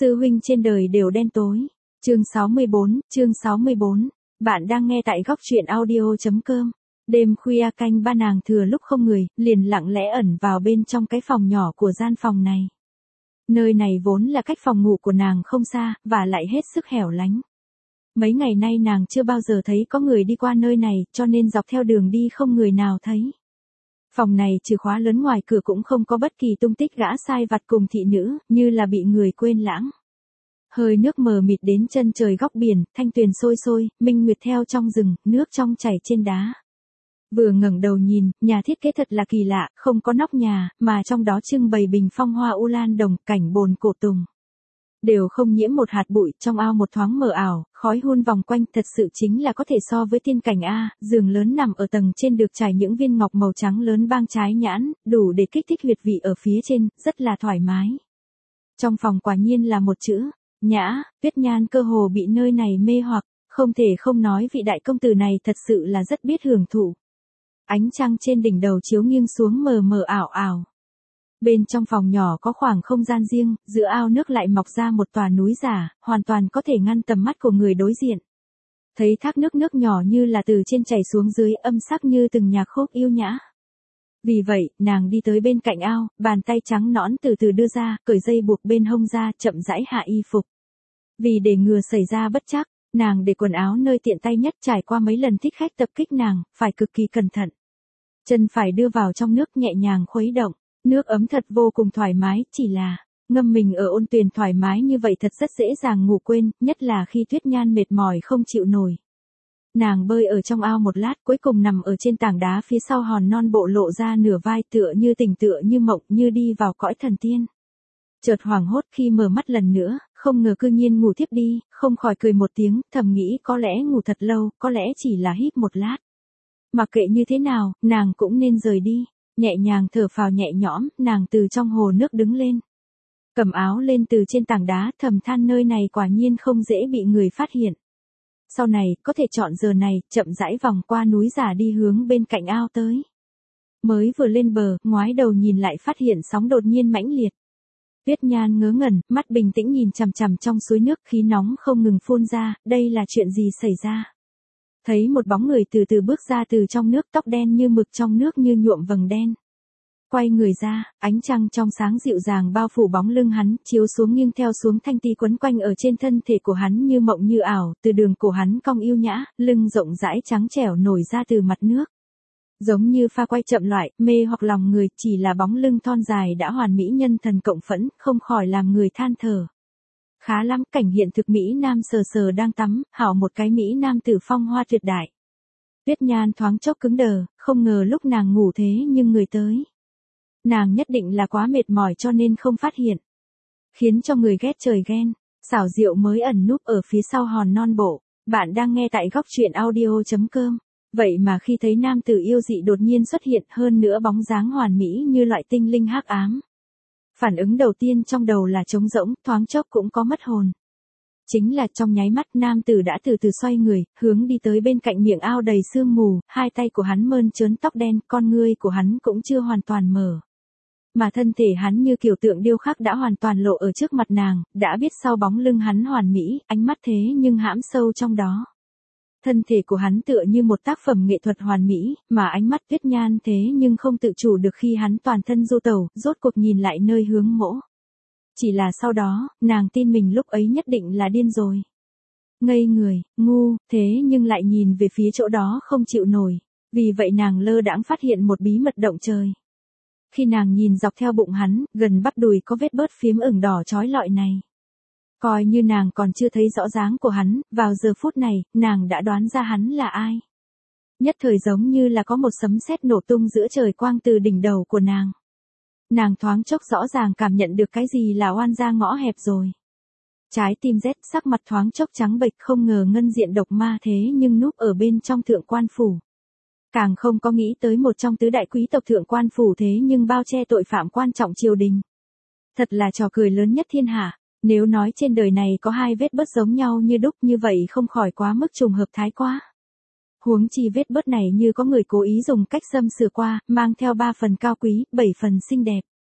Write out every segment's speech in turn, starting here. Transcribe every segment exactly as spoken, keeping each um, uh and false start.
Sư huynh trên đời đều đen tối. Chương sáu mươi bốn, chương sáu mươi bốn. Bạn đang nghe tại góc truyện audio.com. Đêm khuya canh ba nàng thừa lúc không người, liền lặng lẽ ẩn vào bên trong cái phòng nhỏ của gian phòng này. Nơi này vốn là cách phòng ngủ của nàng không xa, và lại hết sức hẻo lánh. Mấy ngày nay nàng chưa bao giờ thấy có người đi qua nơi này, cho nên dọc theo đường đi không người nào thấy. Phòng này chìa khóa lớn ngoài cửa cũng không có bất kỳ tung tích gã sai vặt cùng thị nữ, như là bị người quên lãng. Hơi nước mờ mịt đến chân trời góc biển, thanh tuyền sôi sôi, minh nguyệt theo trong rừng, nước trong chảy trên đá. Vừa ngẩng đầu nhìn, nhà thiết kế thật là kỳ lạ, không có nóc nhà, mà trong đó trưng bày bình phong hoa u lan đồng, cảnh bồn cổ tùng. Đều không nhiễm một hạt bụi, trong ao một thoáng mờ ảo, khói hun vòng quanh, thật sự chính là có thể so với tiên cảnh A. Giường lớn nằm ở tầng trên được trải những viên ngọc màu trắng lớn bang trái nhãn, đủ để kích thích huyệt vị ở phía trên, rất là thoải mái. Trong phòng quả nhiên là một chữ nhã. Tuyết Nhan cơ hồ bị nơi này mê hoặc, không thể không nói vị đại công tử này thật sự là rất biết hưởng thụ. Ánh trăng trên đỉnh đầu chiếu nghiêng xuống mờ mờ ảo ảo. Bên trong phòng nhỏ có khoảng không gian riêng, giữa ao nước lại mọc ra một tòa núi giả, hoàn toàn có thể ngăn tầm mắt của người đối diện. Thấy thác nước nước nhỏ như là từ trên chảy xuống dưới, âm sắc như từng nhạc khúc yêu nhã. Vì vậy, nàng đi tới bên cạnh ao, bàn tay trắng nõn từ từ đưa ra, cởi dây buộc bên hông ra, chậm rãi hạ y phục. Vì để ngừa xảy ra bất trắc, nàng để quần áo nơi tiện tay nhất, trải qua mấy lần thích khách tập kích nàng, phải cực kỳ cẩn thận. Chân phải đưa vào trong nước nhẹ nhàng khuấy động. Nước ấm thật vô cùng thoải mái, chỉ là ngâm mình ở ôn tuyền thoải mái như vậy thật rất dễ dàng ngủ quên, nhất là khi Tuyết Nhan mệt mỏi không chịu nổi. Nàng bơi ở trong ao một lát, cuối cùng nằm ở trên tảng đá phía sau hòn non bộ lộ ra nửa vai, tựa như tỉnh tựa như mộng, như đi vào cõi thần tiên. Chợt hoảng hốt khi mở mắt lần nữa, không ngờ cư nhiên ngủ thiếp đi, không khỏi cười một tiếng, thầm nghĩ có lẽ ngủ thật lâu, có lẽ chỉ là híp một lát. Mặc kệ như thế nào, nàng cũng nên rời đi. Nhẹ nhàng thở phào nhẹ nhõm, nàng từ trong hồ nước đứng lên. Cầm áo lên từ trên tảng đá, thầm than nơi này quả nhiên không dễ bị người phát hiện. Sau này, có thể chọn giờ này, chậm rãi vòng qua núi giả đi hướng bên cạnh ao tới. Mới vừa lên bờ, ngoái đầu nhìn lại phát hiện sóng đột nhiên mãnh liệt. Tuyết Nhan ngớ ngẩn, mắt bình tĩnh nhìn chằm chằm trong suối nước, khí nóng không ngừng phun ra, đây là chuyện gì xảy ra? Thấy một bóng người từ từ bước ra từ trong nước, tóc đen như mực trong nước như nhuộm vầng đen. Quay người ra, ánh trăng trong sáng dịu dàng bao phủ bóng lưng hắn, chiếu xuống nghiêng theo xuống thanh ti quấn quanh ở trên thân thể của hắn như mộng như ảo, từ đường cổ hắn cong yêu nhã, lưng rộng rãi trắng trẻo nổi ra từ mặt nước. Giống như pha quay chậm loại, mê hoặc lòng người, chỉ là bóng lưng thon dài đã hoàn mỹ nhân thần cộng phẫn, không khỏi làm người than thở. Khá lắm, cảnh hiện thực Mỹ Nam sờ sờ đang tắm, hảo một cái Mỹ Nam tử phong hoa tuyệt đại. Tuyết Nhan thoáng chốc cứng đờ, không ngờ lúc nàng ngủ thế nhưng người tới. Nàng nhất định là quá mệt mỏi cho nên không phát hiện. Khiến cho người ghét trời ghen, xảo diệu mới ẩn núp ở phía sau hòn non bộ. Bạn đang nghe tại góc truyện audio.com. Vậy mà khi thấy nam tử yêu dị đột nhiên xuất hiện, hơn nữa bóng dáng hoàn mỹ như loại tinh linh hắc ám. Phản ứng đầu tiên trong đầu là trống rỗng, thoáng chốc cũng có mất hồn. Chính là trong nháy mắt nam tử đã từ từ xoay người, hướng đi tới bên cạnh miệng ao đầy sương mù, hai tay của hắn mơn trớn tóc đen, con ngươi của hắn cũng chưa hoàn toàn mở. Mà thân thể hắn như kiểu tượng điêu khắc đã hoàn toàn lộ ở trước mặt nàng, đã biết sau bóng lưng hắn hoàn mỹ, ánh mắt thế nhưng hãm sâu trong đó. Thân thể của hắn tựa như một tác phẩm nghệ thuật hoàn mỹ, mà ánh mắt Tuyết Nhan thế nhưng không tự chủ được khi hắn toàn thân du tẩu, rốt cuộc nhìn lại nơi hướng mỗ. Chỉ là sau đó, nàng tin mình lúc ấy nhất định là điên rồi. Ngây người, ngu, thế nhưng lại nhìn về phía chỗ đó không chịu nổi. Vì vậy nàng lơ đãng phát hiện một bí mật động trời. Khi nàng nhìn dọc theo bụng hắn, gần bắp đùi có vết bớt phiếm ửng đỏ chói lọi này. Coi như nàng còn chưa thấy rõ dáng của hắn, vào giờ phút này, nàng đã đoán ra hắn là ai. Nhất thời giống như là có một sấm sét nổ tung giữa trời quang từ đỉnh đầu của nàng. Nàng thoáng chốc rõ ràng cảm nhận được cái gì là oan gia ngõ hẹp rồi. Trái tim rét, sắc mặt thoáng chốc trắng bệch, không ngờ ngân diện độc ma thế nhưng núp ở bên trong thượng quan phủ. Càng không có nghĩ tới một trong tứ đại quý tộc thượng quan phủ thế nhưng bao che tội phạm quan trọng triều đình. Thật là trò cười lớn nhất thiên hạ. Nếu nói trên đời này có hai vết bớt giống nhau như đúc như vậy không khỏi quá mức trùng hợp thái quá. Huống chi vết bớt này như có người cố ý dùng cách xâm sửa qua, mang theo ba phần cao quý, bảy phần xinh đẹp.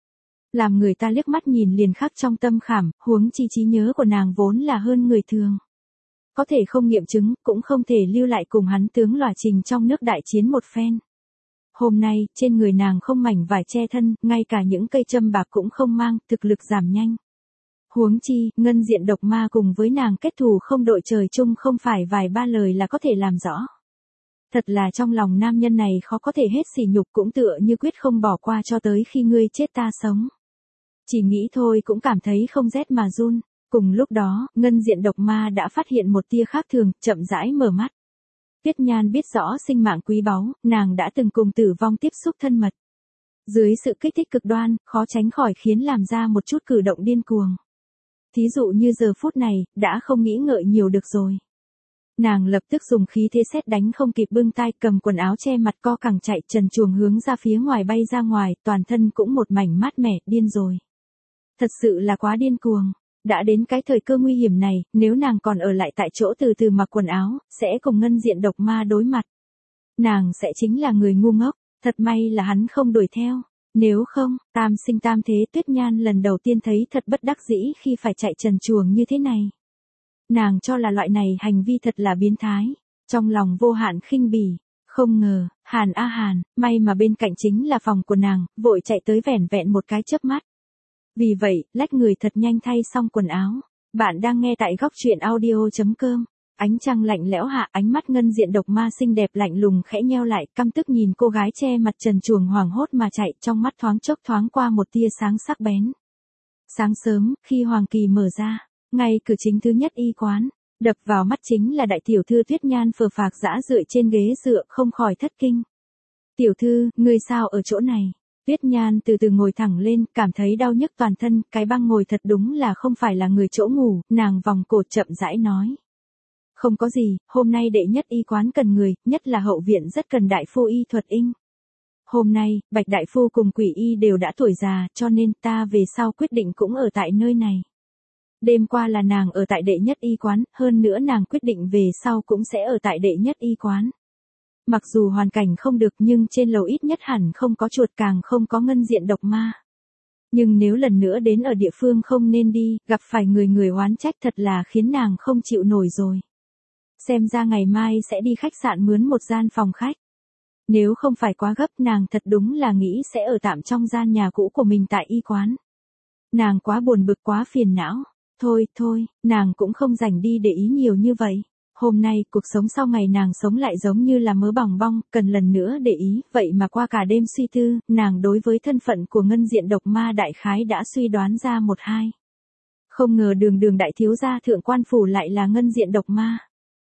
Làm người ta liếc mắt nhìn liền khắc trong tâm khảm, huống chi trí nhớ của nàng vốn là hơn người thường. Có thể không nghiệm chứng, cũng không thể lưu lại cùng hắn tướng lòa trình trong nước đại chiến một phen. Hôm nay, trên người nàng không mảnh vải che thân, ngay cả những cây châm bạc cũng không mang, thực lực giảm nhanh. Huống chi, ngân diện độc ma cùng với nàng kết thù không đội trời chung không phải vài ba lời là có thể làm rõ. Thật là trong lòng nam nhân này khó có thể hết sỉ nhục, cũng tựa như quyết không bỏ qua cho tới khi ngươi chết ta sống. Chỉ nghĩ thôi cũng cảm thấy không rét mà run. Cùng lúc đó, ngân diện độc ma đã phát hiện một tia khác thường, chậm rãi mở mắt. Tuyết Nhan biết rõ sinh mạng quý báu, nàng đã từng cùng tử vong tiếp xúc thân mật. Dưới sự kích thích cực đoan, khó tránh khỏi khiến làm ra một chút cử động điên cuồng. Thí dụ như giờ phút này, đã không nghĩ ngợi nhiều được rồi. Nàng lập tức dùng khí thế sét đánh không kịp bưng tay, cầm quần áo che mặt co cẳng chạy trần truồng hướng ra phía ngoài bay ra ngoài, toàn thân cũng một mảnh mát mẻ, điên rồi. Thật sự là quá điên cuồng. Đã đến cái thời cơ nguy hiểm này, nếu nàng còn ở lại tại chỗ từ từ mặc quần áo, sẽ cùng ngân diện độc ma đối mặt. Nàng sẽ chính là người ngu ngốc, thật may là hắn không đuổi theo. Nếu không, tam sinh tam thế. Tuyết Nhan lần đầu tiên thấy thật bất đắc dĩ khi phải chạy trần truồng như thế này. Nàng cho là loại này hành vi thật là biến thái, trong lòng vô hạn khinh bỉ. Không ngờ, Hàn a Hàn, may mà bên cạnh chính là phòng của nàng, vội chạy tới vẻn vẹn một cái chớp mắt. Vì vậy, lách người thật nhanh thay xong quần áo. Bạn đang nghe tại góc truyện audio chấm com. Ánh trăng lạnh lẽo hạ, ánh mắt ngân diện độc ma xinh đẹp lạnh lùng khẽ nheo lại, căm tức nhìn cô gái che mặt trần truồng hoảng hốt mà chạy, trong mắt thoáng chốc thoáng qua một tia sáng sắc bén. Sáng sớm, khi Hoàng Kỳ mở ra, ngay cửa chính thứ nhất y quán, đập vào mắt chính là đại tiểu thư Tuyết Nhan phờ phạc dã dựa trên ghế dựa, không khỏi thất kinh. Tiểu thư, ngươi sao ở chỗ này? Tuyết Nhan từ từ ngồi thẳng lên, cảm thấy đau nhức toàn thân, cái băng ngồi thật đúng là không phải là người chỗ ngủ, nàng vòng cổ chậm rãi nói. Không có gì, hôm nay đệ nhất y quán cần người, nhất là hậu viện rất cần đại phu y thuật inh. Hôm nay, Bạch đại phu cùng Quỷ y đều đã tuổi già, cho nên ta về sau quyết định cũng ở tại nơi này. Đêm qua là nàng ở tại đệ nhất y quán, hơn nữa nàng quyết định về sau cũng sẽ ở tại đệ nhất y quán. Mặc dù hoàn cảnh không được nhưng trên lầu ít nhất hẳn không có chuột, càng không có ngân diện độc ma. Nhưng nếu lần nữa đến ở địa phương không nên đi, gặp phải người người oán trách thật là khiến nàng không chịu nổi rồi. Xem ra ngày mai sẽ đi khách sạn mướn một gian phòng khách. Nếu không phải quá gấp, nàng thật đúng là nghĩ sẽ ở tạm trong gian nhà cũ của mình tại y quán. Nàng quá buồn bực, quá phiền não. Thôi, thôi, nàng cũng không rảnh đi để ý nhiều như vậy. Hôm nay, cuộc sống sau ngày nàng sống lại giống như là mớ bòng bong, cần lần nữa để ý, vậy mà qua cả đêm suy tư, nàng đối với thân phận của ngân diện độc ma đại khái đã suy đoán ra một hai. Không ngờ đường đường đại thiếu gia thượng quan phủ lại là ngân diện độc ma.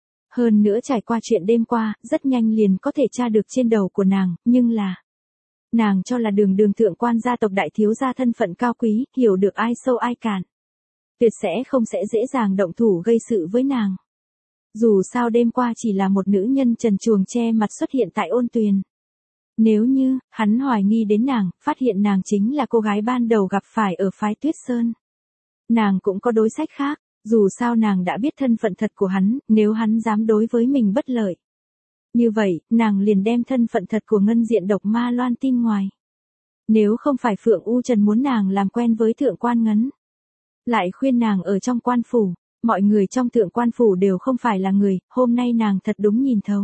Hơn nữa trải qua chuyện đêm qua, rất nhanh liền có thể tra được trên đầu của nàng, nhưng là... Nàng cho là đường đường thượng quan gia tộc đại thiếu gia thân phận cao quý, hiểu được ai sâu ai cạn. Tuyệt sẽ không sẽ dễ dàng động thủ gây sự với nàng. Dù sao đêm qua chỉ là một nữ nhân trần truồng che mặt xuất hiện tại ôn tuyền. Nếu như, hắn hoài nghi đến nàng, phát hiện nàng chính là cô gái ban đầu gặp phải ở phái Tuyết Sơn. Nàng cũng có đối sách khác, dù sao nàng đã biết thân phận thật của hắn, nếu hắn dám đối với mình bất lợi. Như vậy, nàng liền đem thân phận thật của ngân diện độc ma loan tin ngoài. Nếu không phải Phượng U Trần muốn nàng làm quen với thượng quan ngấn, lại khuyên nàng ở trong quan phủ, mọi người trong thượng quan phủ đều không phải là người, hôm nay nàng thật đúng nhìn thấu.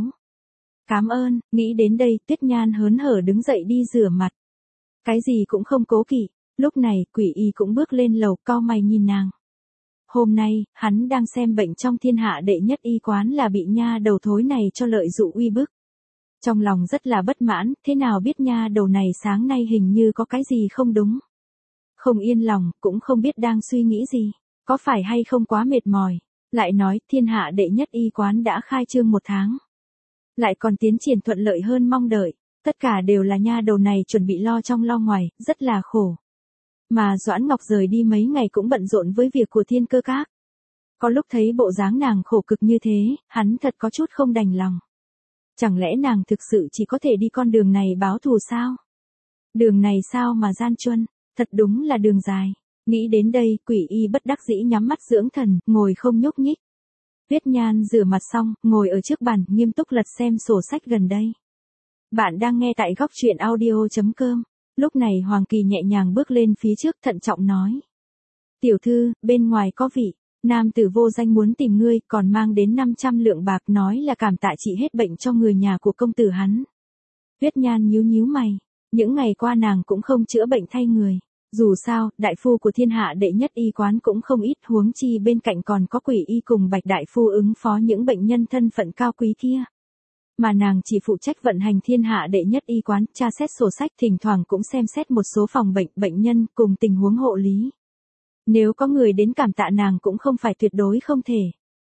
Cám ơn, nghĩ đến đây, Tuyết Nhan hớn hở đứng dậy đi rửa mặt. Cái gì cũng không cố kỵ, lúc này, Quỷ y cũng bước lên lầu, cau mày nhìn nàng. Hôm nay, hắn đang xem bệnh trong thiên hạ đệ nhất y quán là bị nha đầu thối này cho lợi dụ uy bức. Trong lòng rất là bất mãn, thế nào biết nha đầu này sáng nay hình như có cái gì không đúng. Không yên lòng, cũng không biết đang suy nghĩ gì, có phải hay không quá mệt mỏi. Lại nói, thiên hạ đệ nhất y quán đã khai trương một tháng. Lại còn tiến triển thuận lợi hơn mong đợi, tất cả đều là nha đầu này chuẩn bị lo trong lo ngoài, rất là khổ. Mà Doãn Ngọc rời đi mấy ngày cũng bận rộn với việc của Thiên Cơ Các. Có lúc thấy bộ dáng nàng khổ cực như thế, hắn thật có chút không đành lòng. Chẳng lẽ nàng thực sự chỉ có thể đi con đường này báo thù sao? Đường này sao mà gian truân, thật đúng là đường dài. Nghĩ đến đây, Quỷ y bất đắc dĩ nhắm mắt dưỡng thần, ngồi không nhúc nhích. Tuyết Nhan rửa mặt xong, ngồi ở trước bàn, nghiêm túc lật xem sổ sách gần đây. Bạn đang nghe tại góc truyện audio chấm com. Lúc này Hoàng Kỳ nhẹ nhàng bước lên phía trước thận trọng nói. Tiểu thư, bên ngoài có vị nam tử vô danh muốn tìm ngươi, còn mang đến năm trăm lượng bạc nói là cảm tạ trị hết bệnh cho người nhà của công tử hắn. Tuyết Nhan nhíu nhíu mày, những ngày qua nàng cũng không chữa bệnh thay người. Dù sao, đại phu của thiên hạ đệ nhất y quán cũng không ít, huống chi bên cạnh còn có Quỷ y cùng Bạch đại phu ứng phó những bệnh nhân thân phận cao quý kia. Mà nàng chỉ phụ trách vận hành thiên hạ đệ nhất y quán, tra xét sổ sách, thỉnh thoảng cũng xem xét một số phòng bệnh, bệnh nhân cùng tình huống hộ lý. Nếu có người đến cảm tạ nàng cũng không phải tuyệt đối không thể.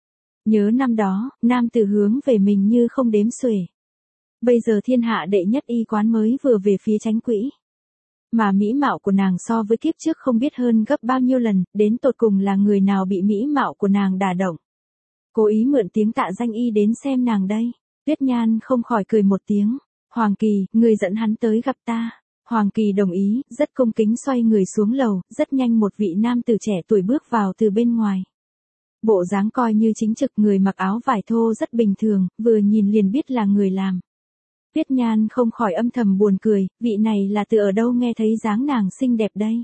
Nhớ năm đó, nam tử hướng về mình như không đếm xuể. Bây giờ thiên hạ đệ nhất y quán mới vừa về phía Tránh Quỹ. Mà mỹ mạo của nàng so với kiếp trước không biết hơn gấp bao nhiêu lần, đến tột cùng là người nào bị mỹ mạo của nàng đả động. Cố ý mượn tiếng tạ danh y đến xem nàng đây. Tuyết Nhan không khỏi cười một tiếng. Hoàng Kỳ, người dẫn hắn tới gặp ta. Hoàng Kỳ đồng ý, rất cung kính xoay người xuống lầu, rất nhanh một vị nam tử trẻ tuổi bước vào từ bên ngoài. Bộ dáng coi như chính trực, người mặc áo vải thô rất bình thường, vừa nhìn liền biết là người làm. Tuyết Nhan không khỏi âm thầm buồn cười, vị này là từ ở đâu nghe thấy dáng nàng xinh đẹp đây.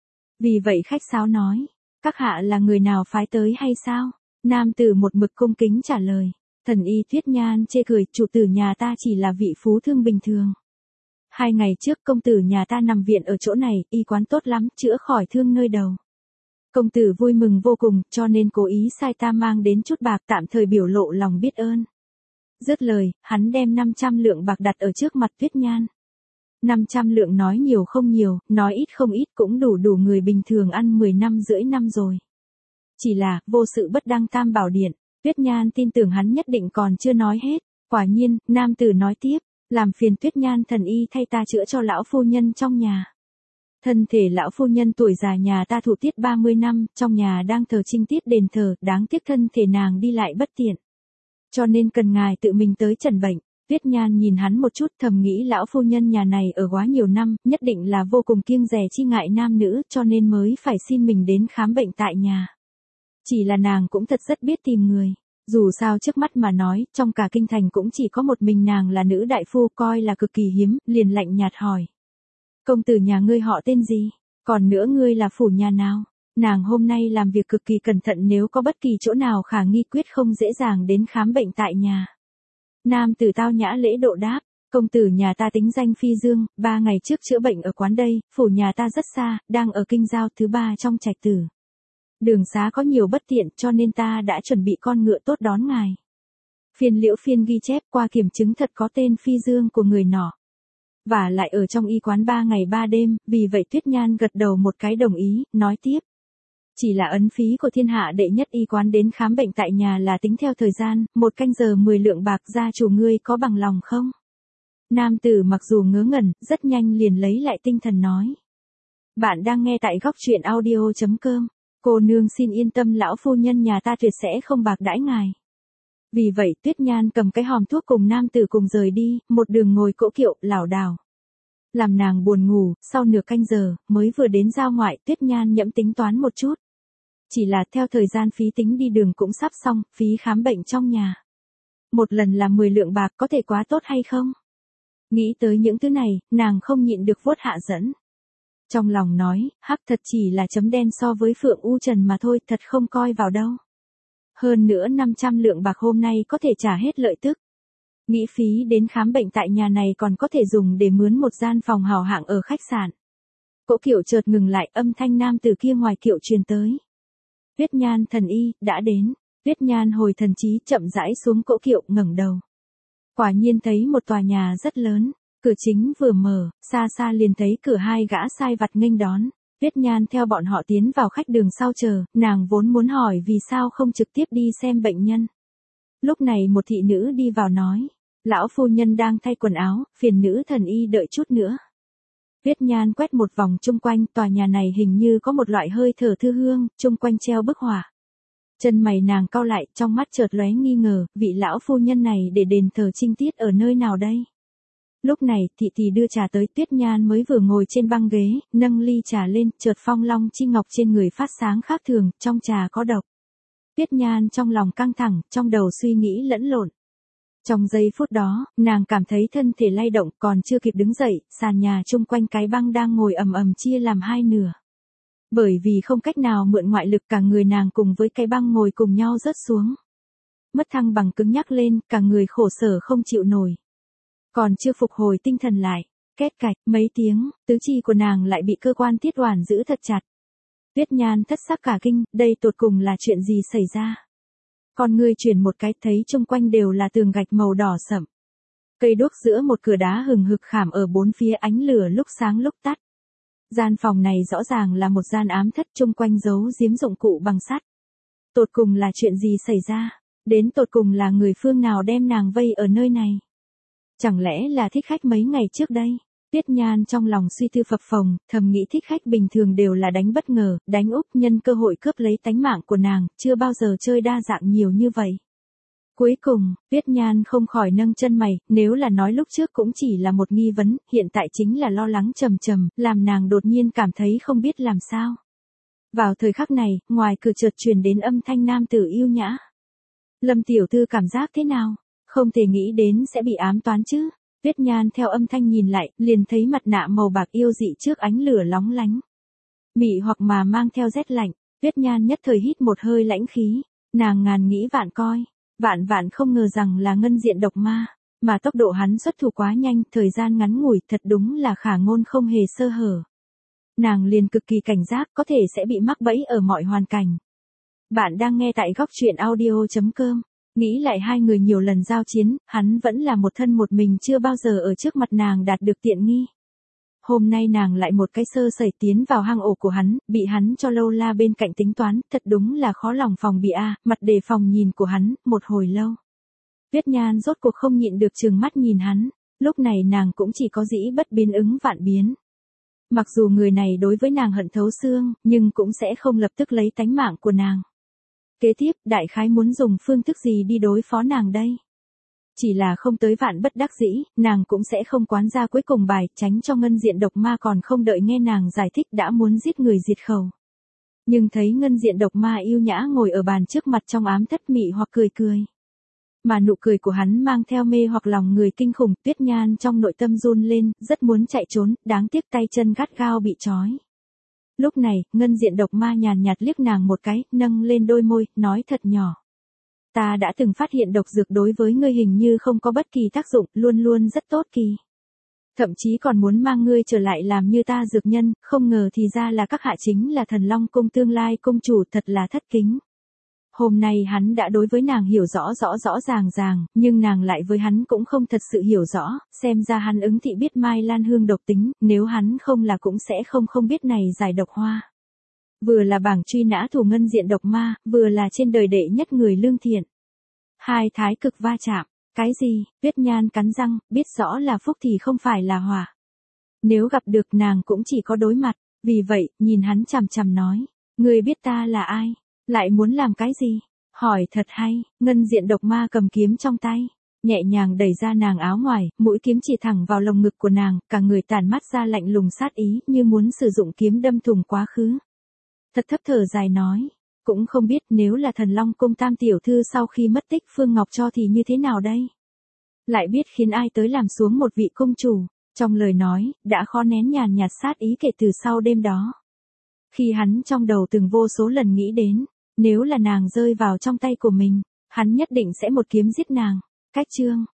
Vì vậy khách sáo nói, các hạ là người nào phái tới hay sao? Nam tử một mực cung kính trả lời. Thần y. Tuyết Nhan chê cười, chủ tử nhà ta chỉ là vị phú thương bình thường. Hai ngày trước công tử nhà ta nằm viện ở chỗ này, y quán tốt lắm, chữa khỏi thương nơi đầu. Công tử vui mừng vô cùng, cho nên cố ý sai ta mang đến chút bạc tạm thời biểu lộ lòng biết ơn. Dứt lời, hắn đem năm trăm lượng bạc đặt ở trước mặt Tuyết Nhan. năm trăm lượng nói nhiều không nhiều, nói ít không ít, cũng đủ đủ người bình thường ăn mười năm rưỡi năm rồi. Chỉ là, vô sự bất đăng tam bảo điện, Tuyết Nhan tin tưởng hắn nhất định còn chưa nói hết. Quả nhiên, nam tử nói tiếp, làm phiền Tuyết Nhan thần y thay ta chữa cho lão phu nhân trong nhà. Thân thể lão phu nhân tuổi già nhà ta thụ tiết ba mươi năm, trong nhà đang thờ trinh tiết đền thờ, đáng tiếc thân thể nàng đi lại bất tiện. Cho nên cần ngài tự mình tới chẩn bệnh. Tuyết Nhan nhìn hắn một chút, thầm nghĩ lão phu nhân nhà này ở quá nhiều năm, nhất định là vô cùng kiêng dè chi ngại nam nữ, cho nên mới phải xin mình đến khám bệnh tại nhà. Chỉ là nàng cũng thật rất biết tìm người. Dù sao trước mắt mà nói, trong cả kinh thành cũng chỉ có một mình nàng là nữ đại phu, coi là cực kỳ hiếm, liền lạnh nhạt hỏi. Công tử nhà ngươi họ tên gì? Còn nữa ngươi là phủ nhà nào? Nàng hôm nay làm việc cực kỳ cẩn thận, nếu có bất kỳ chỗ nào khả nghi quyết không dễ dàng đến khám bệnh tại nhà. Nam tử tao nhã lễ độ đáp, công tử nhà ta tính danh Phi Dương, ba ngày trước chữa bệnh ở quán đây, phủ nhà ta rất xa, đang ở kinh giao thứ ba trong trạch tử. Đường xá có nhiều bất tiện cho nên ta đã chuẩn bị con ngựa tốt đón ngài. Phiên Liễu Phiên ghi chép qua kiểm chứng thật có tên Phi Dương của người nọ. Và lại ở trong y quán ba ngày ba đêm, vì vậy Tuyết Nhan gật đầu một cái đồng ý, nói tiếp. Chỉ là ấn phí của thiên hạ đệ nhất y quán đến khám bệnh tại nhà là tính theo thời gian, một canh giờ mười lượng bạc, gia chủ ngươi có bằng lòng không? Nam tử mặc dù ngớ ngẩn, rất nhanh liền lấy lại tinh thần nói. Bạn đang nghe tại góc truyện audio chấm com. Cô nương xin yên tâm, lão phu nhân nhà ta tuyệt sẽ không bạc đãi ngài. Vì vậy Tuyết Nhan cầm cái hòm thuốc cùng nam tử cùng rời đi, một đường ngồi cỗ kiệu, lảo đảo. Làm nàng buồn ngủ, sau nửa canh giờ, mới vừa đến giao ngoại, Tuyết Nhan nhẫm tính toán một chút. Chỉ là theo thời gian phí tính đi đường cũng sắp xong, phí khám bệnh trong nhà. Một lần là mười lượng bạc có thể quá tốt hay không? Nghĩ tới những thứ này, nàng không nhịn được vuốt hạ dẫn. Trong lòng nói, hắc thật chỉ là chấm đen so với Phượng U Trần mà thôi, thật không coi vào đâu. Hơn nữa năm trăm lượng bạc hôm nay có thể trả hết lợi tức. Nghĩ phí đến khám bệnh tại nhà này còn có thể dùng để mướn một gian phòng hào hạng ở khách sạn. Cỗ kiệu chợt ngừng lại, âm thanh nam từ kia ngoài kiệu truyền tới. Tuyết Nhan thần y, đã đến. Tuyết Nhan hồi thần trí, chậm rãi xuống cỗ kiệu, ngẩng đầu. Quả nhiên thấy một tòa nhà rất lớn, cửa chính vừa mở, xa xa liền thấy cửa hai gã sai vặt nghênh đón. Tuyết Nhan theo bọn họ tiến vào khách đường sau chờ, nàng vốn muốn hỏi vì sao không trực tiếp đi xem bệnh nhân. Lúc này một thị nữ đi vào nói, lão phu nhân đang thay quần áo, phiền nữ thần y đợi chút nữa. Tuyết Nhan quét một vòng chung quanh, tòa nhà này hình như có một loại hơi thở thư hương, chung quanh treo bức họa. Chân mày nàng cau lại, trong mắt chợt lóe nghi ngờ, vị lão phu nhân này để đền thờ trinh tiết ở nơi nào đây? Lúc này, thị thị đưa trà tới, Tuyết Nhan mới vừa ngồi trên băng ghế, nâng ly trà lên, chợt phong long chi ngọc trên người phát sáng khác thường, trong trà có độc. Tuyết Nhan trong lòng căng thẳng, trong đầu suy nghĩ lẫn lộn. Trong giây phút đó, nàng cảm thấy thân thể lay động, còn chưa kịp đứng dậy, sàn nhà chung quanh cái băng đang ngồi ầm ầm chia làm hai nửa. Bởi vì không cách nào mượn ngoại lực, cả người nàng cùng với cái băng ngồi cùng nhau rớt xuống. Mất thăng bằng cứng nhắc lên, cả người khổ sở không chịu nổi. Còn chưa phục hồi tinh thần lại, két cạch, mấy tiếng, tứ chi của nàng lại bị cơ quan tiết hoàn giữ thật chặt. Tuyết Nhan thất sắc cả kinh, đây tột cùng là chuyện gì xảy ra? Con ngươi chuyển một cái, thấy chung quanh đều là tường gạch màu đỏ sẫm. Cây đuốc giữa một cửa đá hừng hực khảm ở bốn phía, ánh lửa lúc sáng lúc tắt. Gian phòng này rõ ràng là một gian ám thất, chung quanh giấu giếm dụng cụ bằng sắt. Tột cùng là chuyện gì xảy ra? Đến tột cùng là người phương nào đem nàng vây ở nơi này? Chẳng lẽ là thích khách mấy ngày trước đây? Tuyết Nhan trong lòng suy tư phập phồng, thầm nghĩ thích khách bình thường đều là đánh bất ngờ, đánh úp, nhân cơ hội cướp lấy tánh mạng của nàng, chưa bao giờ chơi đa dạng nhiều như vậy. Cuối cùng, Tuyết Nhan không khỏi nâng chân mày, nếu là nói lúc trước cũng chỉ là một nghi vấn, hiện tại chính là lo lắng trầm trầm, làm nàng đột nhiên cảm thấy không biết làm sao. Vào thời khắc này, ngoài cửa chợt truyền đến âm thanh nam tử yêu nhã. Lâm tiểu thư cảm giác thế nào? Không thể nghĩ đến sẽ bị ám toán chứ. Tuyết Nhan theo âm thanh nhìn lại, liền thấy mặt nạ màu bạc yêu dị trước ánh lửa lóng lánh. Mị hoặc mà mang theo rét lạnh, Tuyết Nhan nhất thời hít một hơi lãnh khí, nàng ngàn nghĩ vạn coi, vạn vạn không ngờ rằng là ngân diện độc ma, mà tốc độ hắn xuất thủ quá nhanh, thời gian ngắn ngủi, thật đúng là khả ngôn không hề sơ hở. Nàng liền cực kỳ cảnh giác, có thể sẽ bị mắc bẫy ở mọi hoàn cảnh. Bạn đang nghe tại góc truyện audio chấm com. Nghĩ lại hai người nhiều lần giao chiến, hắn vẫn là một thân một mình, chưa bao giờ ở trước mặt nàng đạt được tiện nghi. Hôm nay nàng lại một cái sơ sẩy tiến vào hang ổ của hắn, bị hắn cho lâu la bên cạnh tính toán, thật đúng là khó lòng phòng bị a. Mặt đề phòng nhìn của hắn, một hồi lâu. Tuyết Nhan rốt cuộc không nhịn được trừng mắt nhìn hắn, lúc này nàng cũng chỉ có dĩ bất biến ứng vạn biến. Mặc dù người này đối với nàng hận thấu xương, nhưng cũng sẽ không lập tức lấy tánh mạng của nàng. Kế tiếp, đại khái muốn dùng phương thức gì đi đối phó nàng đây? Chỉ là không tới vạn bất đắc dĩ, nàng cũng sẽ không quán ra cuối cùng bài, tránh cho ngân diện độc ma còn không đợi nghe nàng giải thích đã muốn giết người diệt khẩu. Nhưng thấy ngân diện độc ma yêu nhã ngồi ở bàn trước mặt trong ám thất mị hoặc cười cười. Mà nụ cười của hắn mang theo mê hoặc lòng người kinh khủng, Tuyết Nhan trong nội tâm run lên, rất muốn chạy trốn, đáng tiếc tay chân gắt gao bị trói. Lúc này, ngân diện độc ma nhàn nhạt liếc nàng một cái, nâng lên đôi môi, nói thật nhỏ. Ta đã từng phát hiện độc dược đối với ngươi hình như không có bất kỳ tác dụng, luôn luôn rất tốt kỳ. Thậm chí còn muốn mang ngươi trở lại làm như ta dược nhân, không ngờ thì ra là các hạ chính là Thần Long cung tương lai cung chủ, thật là thất kính. Hôm nay hắn đã đối với nàng hiểu rõ rõ rõ ràng ràng, nhưng nàng lại với hắn cũng không thật sự hiểu rõ, xem ra hắn ứng thị biết Mai Lan Hương độc tính, nếu hắn không là cũng sẽ không không biết này giải độc hoa. Vừa là bảng truy nã thủ ngân diện độc ma, vừa là trên đời đệ nhất người lương thiện. Hai thái cực va chạm, cái gì? Tuyết Nhan cắn răng, biết rõ là phúc thì không phải là hỏa. Nếu gặp được nàng cũng chỉ có đối mặt, vì vậy, nhìn hắn chằm chằm nói, ngươi biết ta là ai? Lại muốn làm cái gì? Hỏi thật hay, ngân diện độc ma cầm kiếm trong tay, nhẹ nhàng đẩy ra nàng áo ngoài, mũi kiếm chỉ thẳng vào lồng ngực của nàng, cả người tản mắt ra lạnh lùng sát ý, như muốn sử dụng kiếm đâm thủng quá khứ. Thật thấp thở dài nói, cũng không biết nếu là Thần Long cung tam tiểu thư sau khi mất tích Phương Ngọc cho thì như thế nào đây? Lại biết khiến ai tới làm xuống một vị cung chủ, trong lời nói, đã khó nén nhàn nhạt sát ý kể từ sau đêm đó. Khi hắn trong đầu từng vô số lần nghĩ đến, nếu là nàng rơi vào trong tay của mình, hắn nhất định sẽ một kiếm giết nàng. Cách chương